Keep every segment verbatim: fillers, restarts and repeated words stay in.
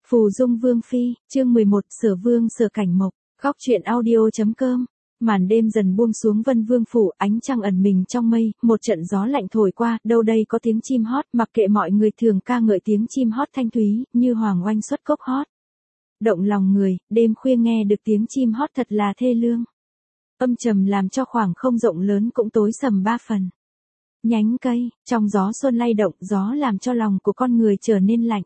Phù Dung Vương Phi, chương mười một, Sở Vương Sở Cảnh Mộc, góc truyện audio.com. Màn đêm dần buông xuống Vân Vương phủ, ánh trăng ẩn mình trong mây, một trận gió lạnh thổi qua, đâu đây có tiếng chim hót, mặc kệ mọi người thường ca ngợi tiếng chim hót thanh thúy, như hoàng oanh xuất cốc hót. Động lòng người, đêm khuya nghe được tiếng chim hót thật là thê lương. Âm trầm làm cho khoảng không rộng lớn cũng tối sầm ba phần. Nhánh cây, trong gió xuân lay động, gió làm cho lòng của con người trở nên lạnh.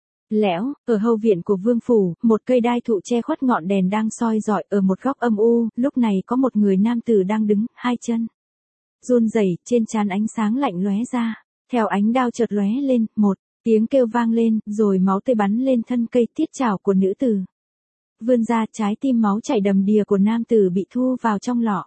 Lẽo, ở hậu viện của vương phủ, một cây đai thụ che khuất ngọn đèn đang soi rọi ở một góc âm u, lúc này có một người nam tử đang đứng, hai chân run rẩy, trên trán ánh sáng lạnh lóe ra, theo ánh đao chợt lóe lên, một tiếng kêu vang lên, rồi máu tươi bắn lên thân cây, tiết chảo của nữ tử vươn ra, trái tim máu chảy đầm đìa của nam tử bị thu vào trong lọ.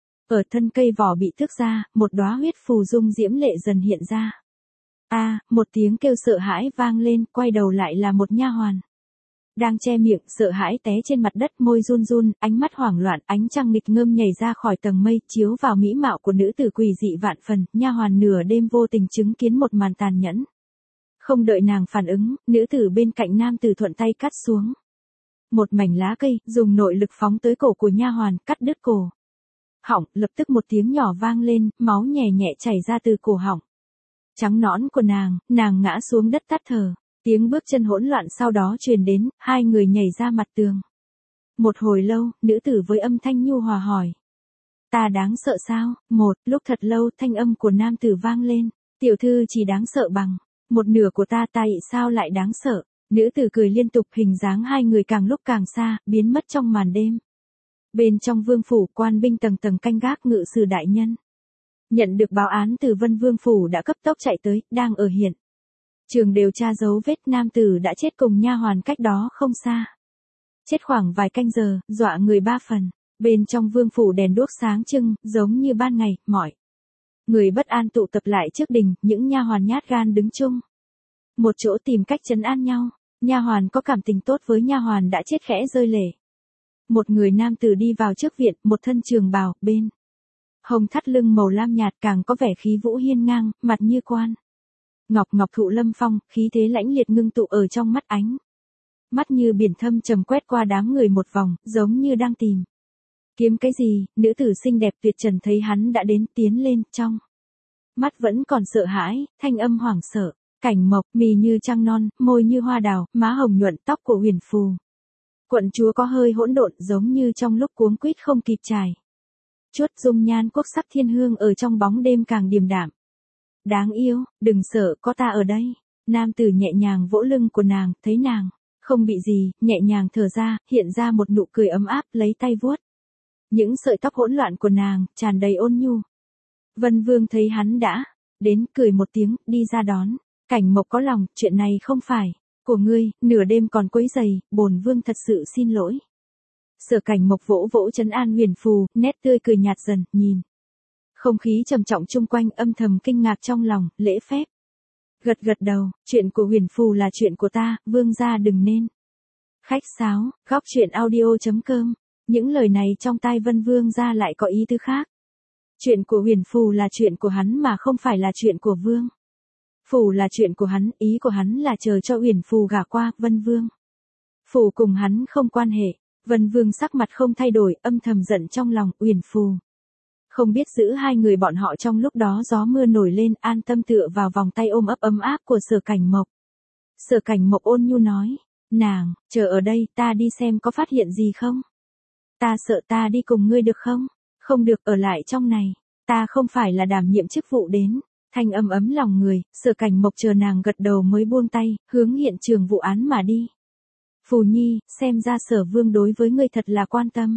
Ở thân cây vỏ bị tước ra, một đóa huyết phù dung diễm lệ dần hiện ra. A, à, một tiếng kêu sợ hãi vang lên, quay đầu lại là một nha hoàn. Đang che miệng, sợ hãi té trên mặt đất, môi run run, ánh mắt hoảng loạn, ánh trăng nghịch ngợm nhảy ra khỏi tầng mây, chiếu vào mỹ mạo của nữ tử quỷ dị vạn phần, nha hoàn nửa đêm vô tình chứng kiến một màn tàn nhẫn. Không đợi nàng phản ứng, nữ tử bên cạnh nam tử thuận tay cắt xuống một mảnh lá cây, dùng nội lực phóng tới cổ của nha hoàn, cắt đứt cổ họng, lập tức một tiếng nhỏ vang lên, máu nhẹ nhẹ chảy ra từ cổ họng. Trắng nõn của nàng, nàng ngã xuống đất tắt thở, tiếng bước chân hỗn loạn sau đó truyền đến, hai người nhảy ra mặt tường. Một hồi lâu, nữ tử với âm thanh nhu hòa hỏi. Ta đáng sợ sao? Một, lúc thật lâu, thanh âm của nam tử vang lên, tiểu thư chỉ đáng sợ bằng một nửa của ta, tại sao lại đáng sợ? Nữ tử cười liên tục, hình dáng hai người càng lúc càng xa, biến mất trong màn đêm. Bên trong vương phủ, quan binh tầng tầng canh gác, ngự sử đại nhân nhận được báo án từ Vân Vương phủ đã cấp tốc chạy tới, đang ở hiện trường điều tra dấu vết, nam tử đã chết cùng nha hoàn cách đó không xa. Chết khoảng vài canh giờ, dọa người ba phần. Bên trong vương phủ đèn đuốc sáng trưng, giống như ban ngày, mọi người bất an tụ tập lại trước đình, những nha hoàn nhát gan đứng chung một chỗ tìm cách trấn an nhau. Nha hoàn có cảm tình tốt với nha hoàn đã chết khẽ rơi lệ. Một người nam tử đi vào trước viện, một thân trường bào, bên hồng thắt lưng màu lam nhạt, càng có vẻ khí vũ hiên ngang, mặt như quan ngọc ngọc thụ lâm phong, khí thế lãnh liệt ngưng tụ ở trong mắt, ánh mắt như biển thâm trầm quét qua đám người một vòng, giống như đang tìm kiếm cái gì. Nữ tử xinh đẹp tuyệt trần thấy hắn đã đến, tiến lên, trong mắt vẫn còn sợ hãi, thanh âm hoảng sợ. Cảnh Mộc, mì như trăng non, môi như hoa đào, má hồng nhuận, tóc của huyền phù quận chúa có hơi hỗn độn, giống như trong lúc cuống quýt không kịp chải chuốt, dung nhan quốc sắc thiên hương ở trong bóng đêm càng điềm đạm. Đáng yêu, đừng sợ, có ta ở đây. Nam tử nhẹ nhàng vỗ lưng của nàng, thấy nàng không bị gì, nhẹ nhàng thở ra, hiện ra một nụ cười ấm áp, lấy tay vuốt những sợi tóc hỗn loạn của nàng, tràn đầy ôn nhu. Vân Vương thấy hắn đã đến, cười một tiếng, đi ra đón. Cảnh Mộc có lòng, chuyện này không phải của ngươi, nửa đêm còn quấy giày, bổn vương thật sự xin lỗi. Sở Cảnh Mộc vỗ vỗ trấn an huyền phù, nét tươi cười nhạt dần, nhìn không khí trầm trọng chung quanh, âm thầm kinh ngạc trong lòng, lễ phép gật gật đầu, chuyện của huyền phù là chuyện của ta, vương gia đừng nên khách sáo. Góc truyện audio.com. Những lời này trong tai Vân Vương gia lại có ý tứ khác. Chuyện của huyền phù là chuyện của hắn mà không phải là chuyện của vương phủ là chuyện của hắn, ý của hắn là chờ cho huyền phù gả qua. Vân Vương phủ cùng hắn không quan hệ. Vân Vương sắc mặt không thay đổi, âm thầm giận trong lòng, Uyển Phù không biết giữ hai người bọn họ trong lúc đó gió mưa nổi lên, an tâm tựa vào vòng tay ôm ấp ấm áp của Sở Cảnh Mộc. Sở Cảnh Mộc ôn nhu nói, nàng, chờ ở đây, ta đi xem có phát hiện gì không. Ta sợ, ta đi cùng ngươi được không? Không được, ở lại trong này, ta không phải là đảm nhiệm chức vụ đến. Thanh âm ấm lòng người, Sở Cảnh Mộc chờ nàng gật đầu mới buông tay, hướng hiện trường vụ án mà đi. Phù Nhi, xem ra Sở Vương đối với ngươi thật là quan tâm.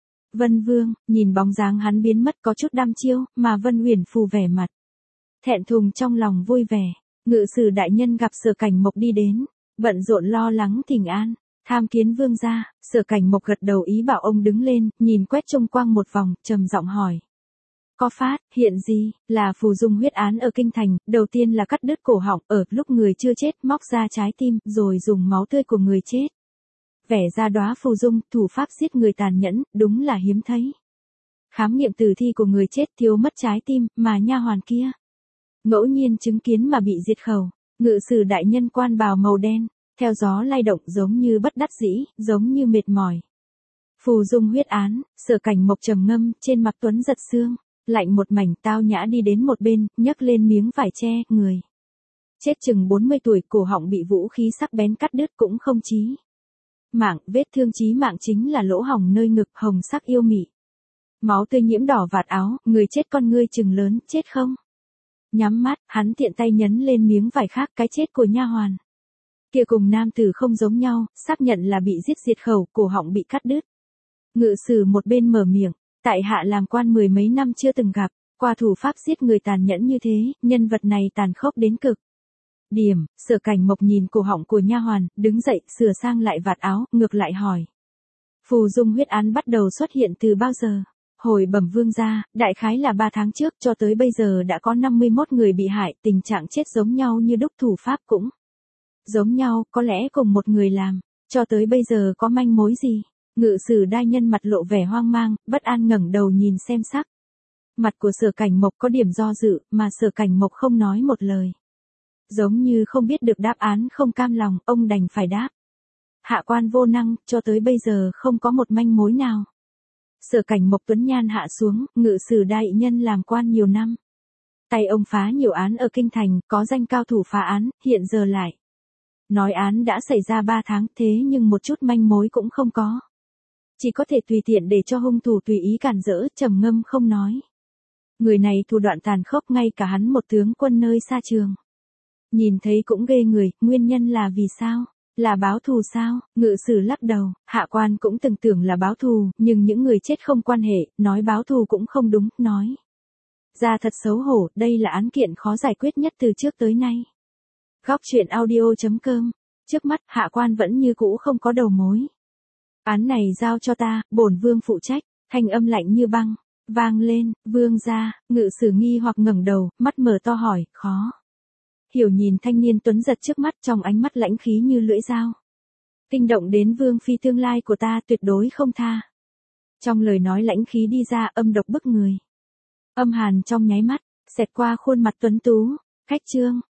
Vân Vương, nhìn bóng dáng hắn biến mất có chút đăm chiêu, mà Vân Uyển Phù vẻ mặt thẹn thùng trong lòng vui vẻ. Ngự sử đại nhân gặp Sở Cảnh Mộc đi đến, bận rộn lo lắng thỉnh an, tham kiến vương gia. Sở Cảnh Mộc gật đầu ý bảo ông đứng lên, nhìn quét trông quang một vòng, trầm giọng hỏi. Có phát hiện gì? Là phù dung huyết án ở kinh thành, đầu tiên là cắt đứt cổ họng, ở lúc người chưa chết móc ra trái tim, rồi dùng máu tươi của người chết vẽ ra đóa phù dung, thủ pháp giết người tàn nhẫn, đúng là hiếm thấy. Khám nghiệm tử thi của người chết thiếu mất trái tim, mà nha hoàn kia ngẫu nhiên chứng kiến mà bị diệt khẩu. Ngự sử đại nhân quan bào màu đen, theo gió lay động giống như bất đắc dĩ, giống như mệt mỏi. Phù dung huyết án, Sở Cảnh Mộc trầm ngâm, trên mặt Tuấn giật xương, lạnh một mảnh, tao nhã đi đến một bên, nhấc lên miếng vải che, người. Chết chừng bốn mươi tuổi, cổ họng bị vũ khí sắc bén cắt đứt cũng không chí mạng, vết thương chí mạng chính là lỗ hổng nơi ngực hồng sắc yêu mị. Máu tươi nhiễm đỏ vạt áo, người chết con ngươi chừng lớn, chết không? Nhắm mắt, hắn tiện tay nhấn lên miếng vải khác, cái chết của nha hoàn. Kia cùng nam tử không giống nhau, xác nhận là bị giết diệt khẩu, cổ họng bị cắt đứt. Ngự sử một bên mở miệng, tại hạ làm quan mười mấy năm chưa từng gặp, qua thủ pháp giết người tàn nhẫn như thế, nhân vật này tàn khốc đến cực. Điểm, Sở Cảnh Mộc nhìn cổ họng của nha hoàn, đứng dậy, sửa sang lại vạt áo, ngược lại hỏi. Phù dung huyết án bắt đầu xuất hiện từ bao giờ? Hồi bẩm vương gia, đại khái là ba tháng trước, cho tới bây giờ đã có năm mươi mốt người bị hại, tình trạng chết giống nhau như đúc, thủ pháp cũng giống nhau, có lẽ cùng một người làm, cho tới bây giờ có manh mối gì? Ngự sử đai nhân mặt lộ vẻ hoang mang, bất an ngẩng đầu nhìn xem sắc. Mặt của Sở Cảnh Mộc có điểm do dự, mà Sở Cảnh Mộc không nói một lời. Giống như không biết được đáp án, không cam lòng, ông đành phải đáp. Hạ quan vô năng, cho tới bây giờ không có một manh mối nào. Sở Cảnh Mộc tuấn nhan hạ xuống, ngự sử đại nhân làm quan nhiều năm. Tay ông phá nhiều án ở kinh thành, có danh cao thủ phá án, hiện giờ lại. Nói án đã xảy ra ba tháng, thế nhưng một chút manh mối cũng không có. Chỉ có thể tùy tiện để cho hung thủ tùy ý cản rỡ, trầm ngâm không nói. Người này thủ đoạn tàn khốc, ngay cả hắn một tướng quân nơi xa trường. Nhìn thấy cũng ghê người, nguyên nhân là vì sao? Là báo thù sao? Ngự sử lắc đầu, hạ quan cũng từng tưởng là báo thù, nhưng những người chết không quan hệ, nói báo thù cũng không đúng, nói. Ra thật xấu hổ, đây là án kiện khó giải quyết nhất từ trước tới nay. Góc truyện audio chấm com, trước mắt hạ quan vẫn như cũ không có đầu mối. Án này giao cho ta, bổn vương phụ trách, thanh âm lạnh như băng, vang lên, vương gia, ngự sử nghi hoặc ngẩng đầu, mắt mở to hỏi, khó. Hiểu nhìn thanh niên tuấn giật trước mắt, trong ánh mắt lãnh khí như lưỡi dao. Kinh động đến vương phi tương lai của ta, tuyệt đối không tha. Trong lời nói lãnh khí đi ra, âm độc bức người. Âm hàn trong nháy mắt, xẹt qua khuôn mặt tuấn tú, cách chương.